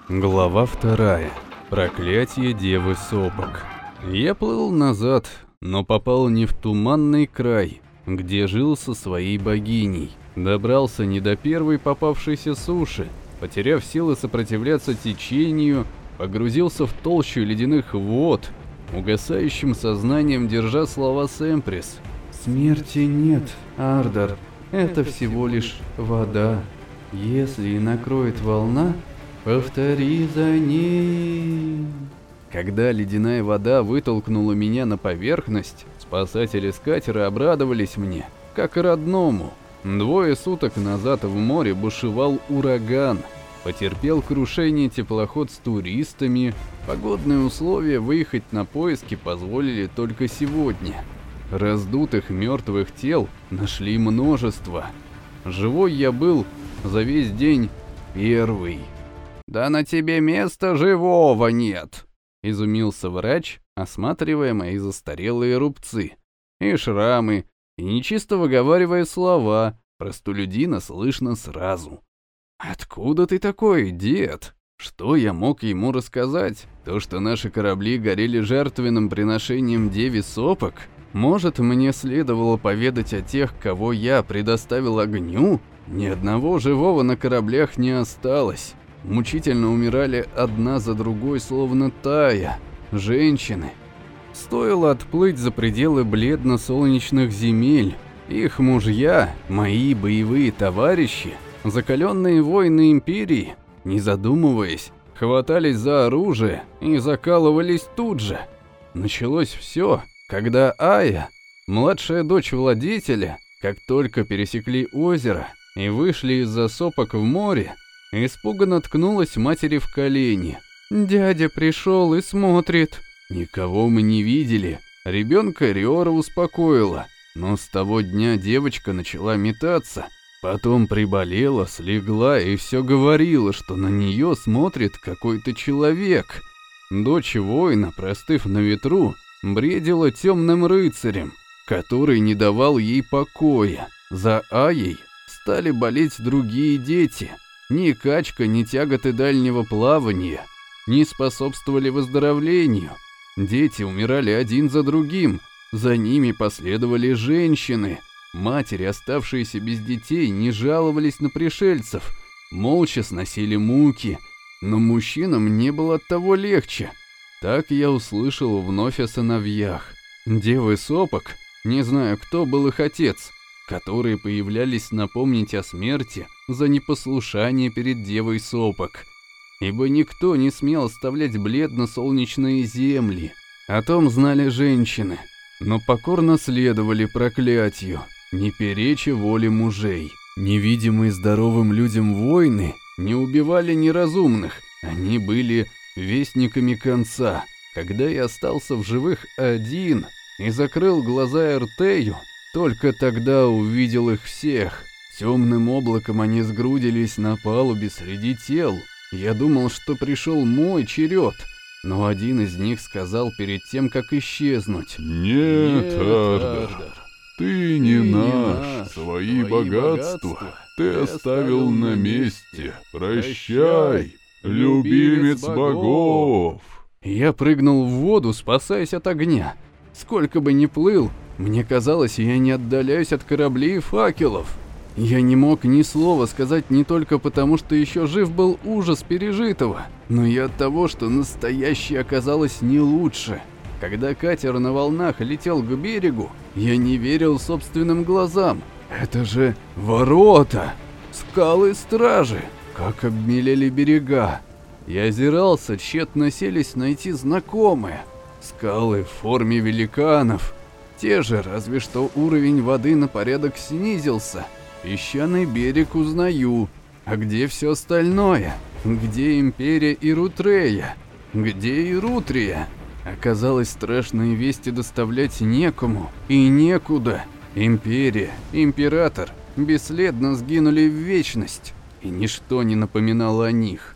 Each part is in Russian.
Глава 2. Проклятие Девы Сопок. Я плыл назад, но попал не в туманный край, где жил со своей богиней. Добрался не до первой попавшейся суши, потеряв силы сопротивляться течению, погрузился в толщу ледяных вод, угасающим сознанием держа слова Сэмприс. «Смерти нет, Ардар, это всего лишь вода. Если и накроет волна, повтори за ней». Когда ледяная вода вытолкнула меня на поверхность, спасатели с катера обрадовались мне, как и родному. 2 суток назад в море бушевал ураган. Потерпел крушение теплоход с туристами. Погодные условия выехать на поиски позволили только сегодня. Раздутых мертвых тел нашли множество. Живой я был за весь день первый. «Да на тебе места живого нет!» — изумился врач, осматривая мои застарелые рубцы и шрамы, и нечисто выговаривая слова. Простолюдина слышно сразу. «Откуда ты такой, дед?» Что я мог ему рассказать? То, что наши корабли горели жертвенным приношением Деве Сопок? Может, мне следовало поведать о тех, кого я предоставил огню? Ни одного живого на кораблях не осталось. Мучительно умирали одна за другой, словно тая. Женщины. Стоило отплыть за пределы бледно-солнечных земель. Их мужья, мои боевые товарищи, закаленные воины Империи, не задумываясь, хватались за оружие и закалывались тут же. Началось все, когда Ая, младшая дочь владетеля, как только пересекли озеро и вышли из-за сопок в море, испуганно ткнулась матери в колени. «Дядя пришел и смотрит». Никого мы не видели. Ребенка Риора успокоила, но с того дня девочка начала метаться. Потом приболела, слегла и все говорила, что на нее смотрит какой-то человек. Дочь воина, простыв на ветру, бредила темным рыцарем, который не давал ей покоя. За Аей стали болеть другие дети. Ни качка, ни тяготы дальнего плавания не способствовали выздоровлению. Дети умирали один за другим, за ними последовали женщины. Матери, оставшиеся без детей, не жаловались на пришельцев, молча сносили муки, но мужчинам не было от того легче. Так я услышал вновь о сыновьях. Девы Сопок, не знаю, кто был их отец, которые появлялись напомнить о смерти за непослушание перед Девой Сопок, ибо никто не смел оставлять бледно-солнечные земли. О том знали женщины, но покорно следовали проклятию, не переча воле мужей. Невидимые здоровым людям воины не убивали неразумных, они были вестниками конца. Когда я остался в живых один и закрыл глаза Эртею, только тогда увидел их всех. Темным облаком они сгрудились на палубе среди тел. Я думал, что пришел мой черед, но один из них сказал перед тем, как исчезнуть: «Нет, Ардар, ты не наш, свои богатства ты оставил на месте. Прощай, любимец богов». Я прыгнул в воду, спасаясь от огня. Сколько бы ни плыл, мне казалось, я не отдаляюсь от кораблей и факелов. Я не мог ни слова сказать не только потому, что еще жив был ужас пережитого, но и от того, что настоящее оказалось не лучше. Когда катер на волнах летел к берегу, я не верил собственным глазам. Это же ворота! Скалы стражи! Как обмелели берега! Я озирался, тщетно селись найти знакомые. Скалы в форме великанов. Те же, разве что уровень воды на порядок снизился. Песчаный берег узнаю. А где все остальное? Где Империя Ирутрея? Где Ирутрия? Оказалось, страшные вести доставлять некому и некуда. Империя, император бесследно сгинули в вечность, и ничто не напоминало о них.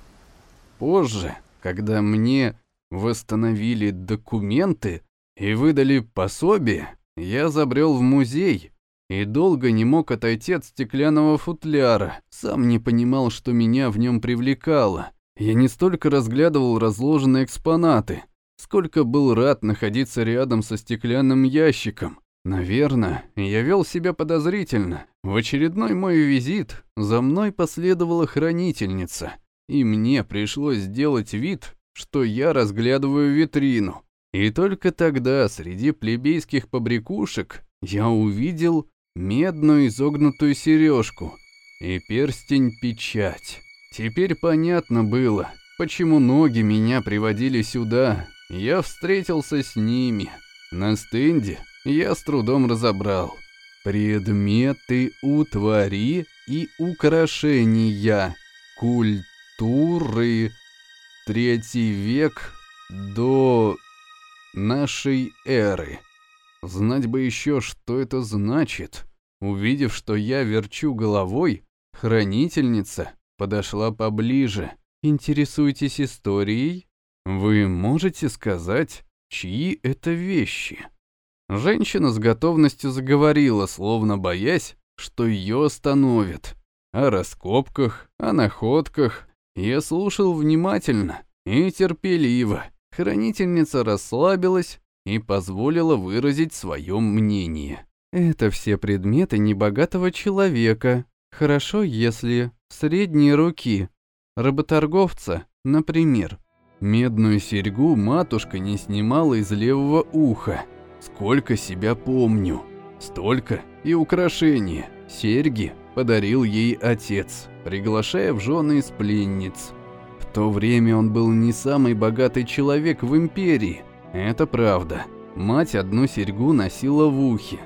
Позже, когда мне восстановили документы и выдали пособие, я забрел в музей и долго не мог отойти от стеклянного футляра. Сам не понимал, что меня в нем привлекало. Я не столько разглядывал разложенные экспонаты, сколько был рад находиться рядом со стеклянным ящиком. Наверное, я вел себя подозрительно. В очередной мой визит за мной последовала хранительница, и мне пришлось сделать вид, что я разглядываю витрину. И только тогда среди плебейских побрякушек я увидел медную изогнутую сережку и перстень-печать. Теперь понятно было, почему ноги меня приводили сюда. Я встретился с ними. На стенде я с трудом разобрал: предметы утвари и украшения культуры 3 век до нашей эры. Знать бы еще, что это значит. Увидев, что я верчу головой, хранительница подошла поближе. Интересуетесь историей? Вы можете сказать, чьи это вещи? Женщина с готовностью заговорила, словно боясь, что ее остановят. О раскопках, о находках я слушал внимательно и терпеливо. Хранительница расслабилась и позволила выразить свое мнение. Это все предметы небогатого человека. Хорошо, если средней руки. Работорговца, например. Медную серьгу матушка не снимала из левого уха. Сколько себя помню, столько и украшения. Серьги подарил ей отец, приглашая в жены из пленниц. В то время он был не самый богатый человек в империи. Это правда. Мать одну серьгу носила в ухе,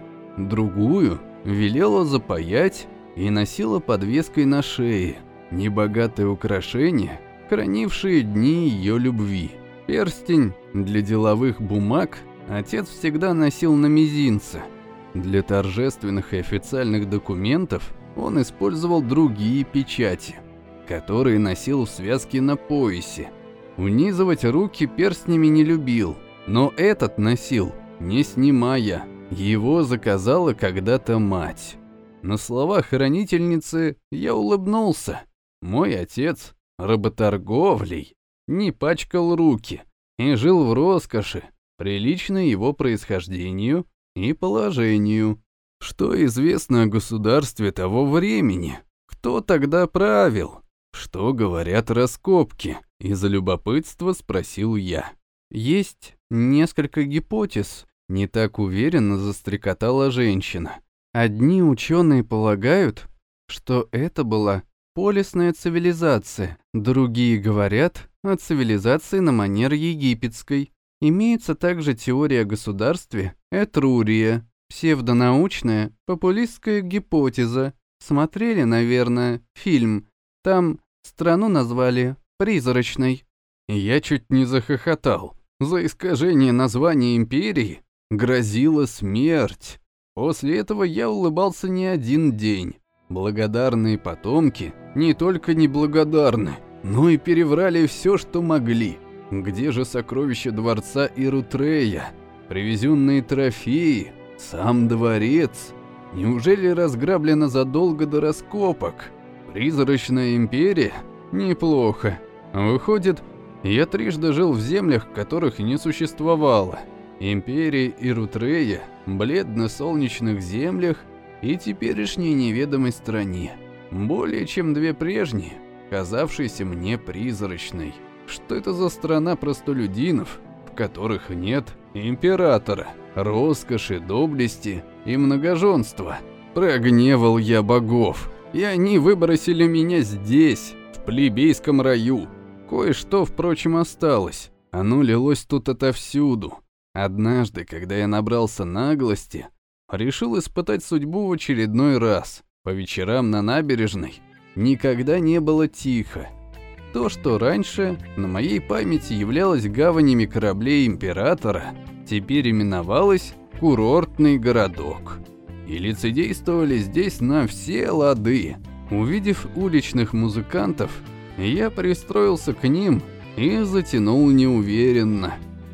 другую велела запаять и носила подвеской на шее. Небогатые украшения, хранившие дни ее любви. Перстень для деловых бумаг отец всегда носил на мизинце. Для торжественных и официальных документов он использовал другие печати, которые носил в связке на поясе. Унизывать руки перстнями не любил, но этот носил, не снимая. Его заказала когда-то мать. На словах хранительницы я улыбнулся. Мой отец работорговлей не пачкал руки и жил в роскоши, приличной его происхождению и положению. Что известно о государстве того времени? Кто тогда правил? Что говорят раскопки? Из-за любопытства спросил я. Есть несколько гипотез, не так уверенно застрекотала женщина. Одни ученые полагают, что это была полисная цивилизация, другие говорят о цивилизации на манер египетской. Имеется также теория о государстве Этрурия, псевдонаучная популистская гипотеза. Смотрели, наверное, фильм. Там страну назвали Призрачной. Я чуть не захохотал. За искажение названия империи грозила смерть. После этого я улыбался не один день. Благодарные потомки не только неблагодарны, но и переврали все, что могли. Где же сокровища дворца Ирутрея? Привезенные трофеи? Сам дворец? Неужели разграблено задолго до раскопок? Призрачная империя? Неплохо. Выходит, я трижды жил в землях, которых не существовало. Империя Ирутрея, бледно-солнечных землях и теперешней неведомой стране. Более чем 2 прежние, казавшиеся мне призрачной. Что это за страна простолюдинов, в которых нет императора, роскоши, доблести и многоженства? Прогневал я богов, и они выбросили меня здесь, в плебейском раю. Кое-что, впрочем, осталось. Оно лилось тут отовсюду. Однажды, когда я набрался наглости, решил испытать судьбу в очередной раз. По вечерам на набережной никогда не было тихо. То, что раньше на моей памяти являлось гаванями кораблей императора, теперь именовалось курортный городок. И лицедействовали здесь на все лады. Увидев уличных музыкантов, я пристроился к ним и затянул неуверенно.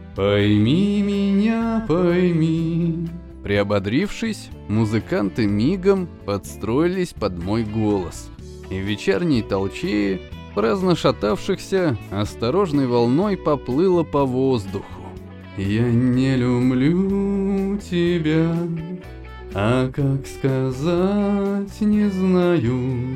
«Пойми меня, пойми». Приободрившись, музыканты мигом подстроились под мой голос. И в вечерней толчее праздно шатавшихся, осторожной волной поплыло по воздуху. «Я не люблю тебя, а как сказать не знаю».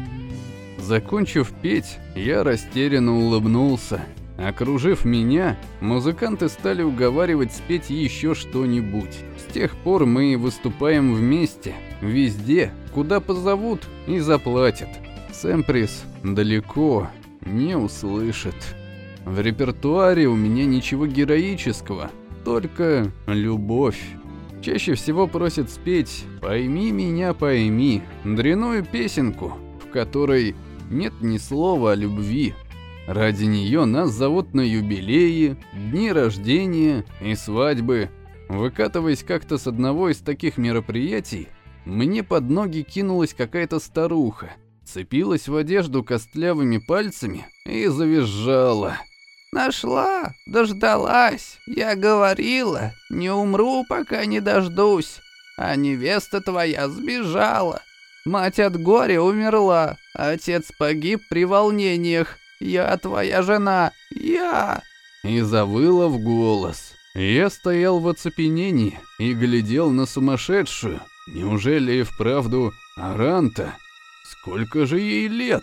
Закончив петь, я растерянно улыбнулся. Окружив меня, музыканты стали уговаривать спеть еще что-нибудь. С тех пор мы выступаем вместе, везде, куда позовут и заплатят. Сэмприс далеко не услышит. В репертуаре у меня ничего героического, только любовь. Чаще всего просят спеть «Пойми меня, пойми», дрянную песенку, в которой нет ни слова о любви. Ради нее нас зовут на юбилеи, дни рождения и свадьбы. Выкатываясь как-то с одного из таких мероприятий, мне под ноги кинулась какая-то старуха, цепилась в одежду костлявыми пальцами и завизжала. «Нашла, дождалась, я говорила, не умру, пока не дождусь, а невеста твоя сбежала. Мать от горя умерла, отец погиб при волнениях. Я твоя жена, я!» И завыла в голос. Я стоял в оцепенении и глядел на сумасшедшую. Неужели и вправду Аранта? Сколько же ей лет?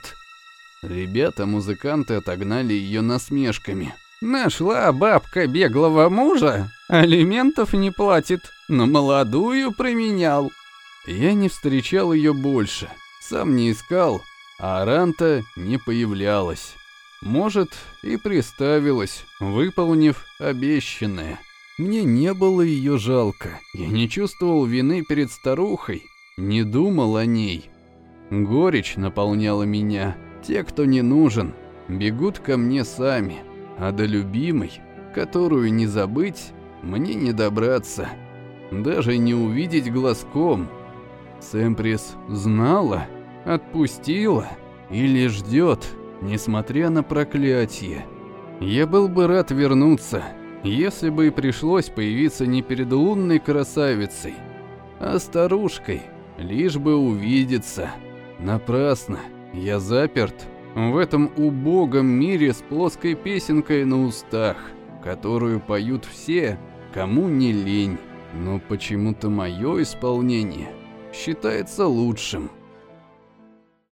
Ребята-музыканты отогнали ее насмешками. «Нашла бабка беглого мужа, алиментов не платит, но молодую променял». Я не встречал ее больше, сам не искал, а Аранта не появлялась. Может, и приставилась, выполнив обещанное. Мне не было ее жалко, я не чувствовал вины перед старухой, не думал о ней. Горечь наполняла меня. Те, кто не нужен, бегут ко мне сами, а до любимой, которую не забыть, мне не добраться, даже не увидеть глазком. Сэмприс знала, отпустила или ждет, несмотря на проклятие. Я был бы рад вернуться, если бы и пришлось появиться не перед лунной красавицей, а старушкой, лишь бы увидеться. Напрасно, я заперт в этом убогом мире с плоской песенкой на устах, которую поют все, кому не лень, но почему-то мое исполнение считается лучшим.